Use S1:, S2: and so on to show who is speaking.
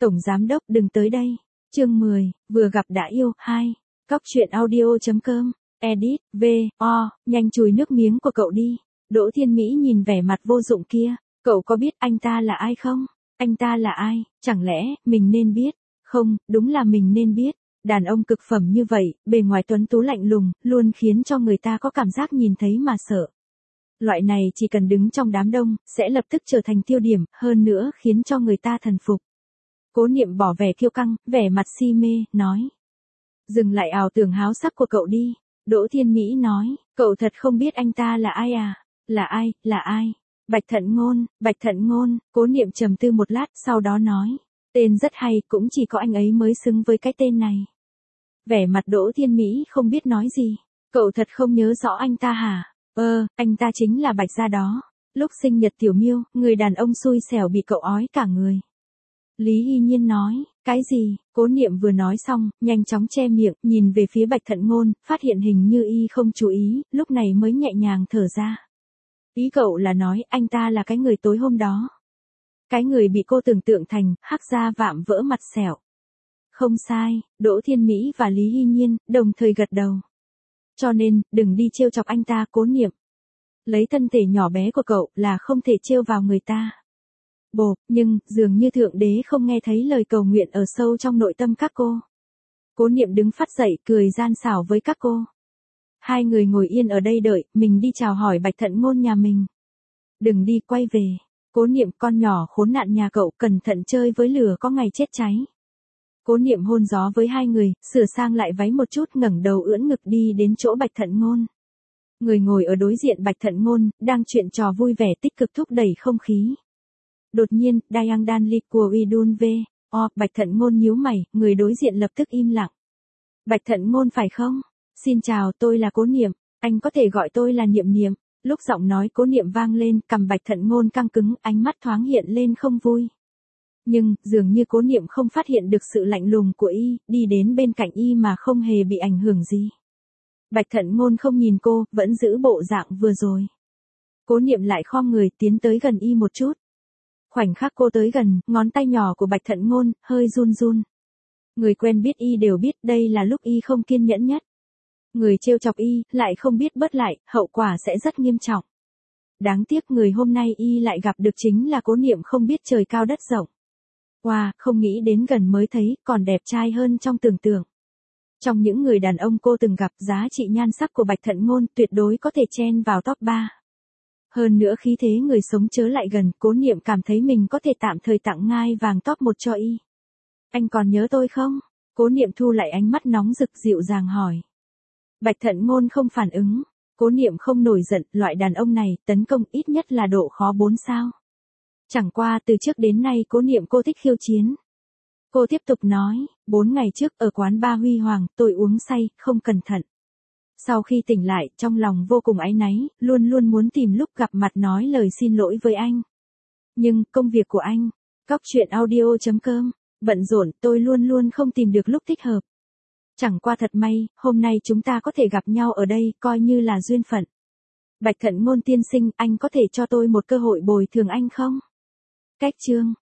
S1: Tổng giám đốc đừng tới đây. Chương 10, vừa gặp đã yêu, 2. Cóc truyện audio.com, edit, nhanh chùi nước miếng của cậu đi. Đỗ Thiên Mỹ nhìn vẻ mặt vô dụng kia, cậu có biết anh ta là ai không? Anh ta là ai, chẳng lẽ, mình nên biết? Không, đúng là mình nên biết. Đàn ông cực phẩm như vậy, bề ngoài tuấn tú lạnh lùng, luôn khiến cho người ta có cảm giác nhìn thấy mà sợ. Loại này chỉ cần đứng trong đám đông, sẽ lập tức trở thành tiêu điểm, hơn nữa khiến cho người ta thần phục. Cố Niệm bỏ vẻ kiêu căng, vẻ mặt si mê, nói. Dừng lại ảo tưởng háo sắc của cậu đi. Đỗ Thiên Mỹ nói, cậu thật không biết anh ta là ai à? Là ai? Bạch Thận Ngôn, Cố Niệm trầm tư một lát, sau đó nói. Tên rất hay, cũng chỉ có anh ấy mới xứng với cái tên này. Vẻ mặt Đỗ Thiên Mỹ không biết nói gì. Cậu thật không nhớ rõ anh ta hả? Anh ta chính là Bạch gia đó. Lúc sinh nhật Tiểu Miêu, người đàn ông xui xẻo bị cậu ói cả người. Lý Hy Nhiên nói, cái gì? Cố Niệm vừa nói xong, nhanh chóng che miệng, nhìn về phía Bạch Thận Ngôn, phát hiện hình như y không chú ý, lúc này mới nhẹ nhàng thở ra. Ý cậu là nói anh ta là cái người tối hôm đó. Cái người bị cô tưởng tượng thành, hắc da vạm vỡ mặt sẹo. Không sai, Đỗ Thiên Mỹ và Lý Hy Nhiên, đồng thời gật đầu. Cho nên, đừng đi trêu chọc anh ta, Cố Niệm. Lấy thân thể nhỏ bé của cậu là không thể trêu vào người ta. Nhưng, dường như Thượng Đế không nghe thấy lời cầu nguyện ở sâu trong nội tâm các cô. Cố Niệm đứng phát dậy, cười gian xảo với các cô. Hai người ngồi yên ở đây đợi, mình đi chào hỏi Bạch Thận Ngôn nhà mình. Đừng đi, quay về. Cố Niệm, con nhỏ khốn nạn nhà cậu, cẩn thận chơi với lửa có ngày chết cháy. Cố Niệm hôn gió với hai người, sửa sang lại váy một chút, ngẩng đầu ưỡn ngực đi đến chỗ Bạch Thận Ngôn. Người ngồi ở đối diện Bạch Thận Ngôn, đang chuyện trò vui vẻ tích cực thúc đẩy không khí. Đột nhiên, Dayang Dan Ly của Idun V. Bạch Thận Ngôn nhíu mày, người đối diện lập tức im lặng. Bạch Thận Ngôn phải không? Xin chào, tôi là Cố Niệm, anh có thể gọi tôi là Niệm Niệm. Lúc giọng nói Cố Niệm vang lên, cằm Bạch Thận Ngôn căng cứng, ánh mắt thoáng hiện lên không vui. Nhưng, dường như Cố Niệm không phát hiện được sự lạnh lùng của y, đi đến bên cạnh y mà không hề bị ảnh hưởng gì. Bạch Thận Ngôn không nhìn cô, vẫn giữ bộ dạng vừa rồi. Cố Niệm lại khom người tiến tới gần y một chút. Khoảnh khắc cô tới gần, ngón tay nhỏ của Bạch Thận Ngôn, hơi run run. Người quen biết y đều biết đây là lúc y không kiên nhẫn nhất. Người trêu chọc y, lại không biết bớt lại, hậu quả sẽ rất nghiêm trọng. Đáng tiếc người hôm nay y lại gặp được chính là Cố Niệm không biết trời cao đất rộng. Không nghĩ đến gần mới thấy, còn đẹp trai hơn trong tưởng tượng. Trong những người đàn ông cô từng gặp, giá trị nhan sắc của Bạch Thận Ngôn tuyệt đối có thể chen vào top 3. Hơn nữa khí thế người sống chớ lại gần, Cố Niệm cảm thấy mình có thể tạm thời tặng ngai vàng top 1 cho y. Anh còn nhớ tôi không? Cố Niệm thu lại ánh mắt nóng rực dịu dàng hỏi. Bạch Thận Ngôn không phản ứng. Cố Niệm không nổi giận, loại đàn ông này, tấn công ít nhất là độ khó 4 sao. Chẳng qua từ trước đến nay Cố Niệm cô thích khiêu chiến. Cô tiếp tục nói, 4 ngày trước ở quán bar Huy Hoàng, tôi uống say, không cẩn thận. Sau khi tỉnh lại, trong lòng vô cùng áy náy, luôn luôn muốn tìm lúc gặp mặt nói lời xin lỗi với anh. Nhưng, công việc của anh, Cóc truyện audio.com, bận rộn, tôi luôn luôn không tìm được lúc thích hợp. Chẳng qua thật may, hôm nay chúng ta có thể gặp nhau ở đây, coi như là duyên phận. Bạch Thận Ngôn tiên sinh, anh có thể cho tôi một cơ hội bồi thường anh không? Cách chương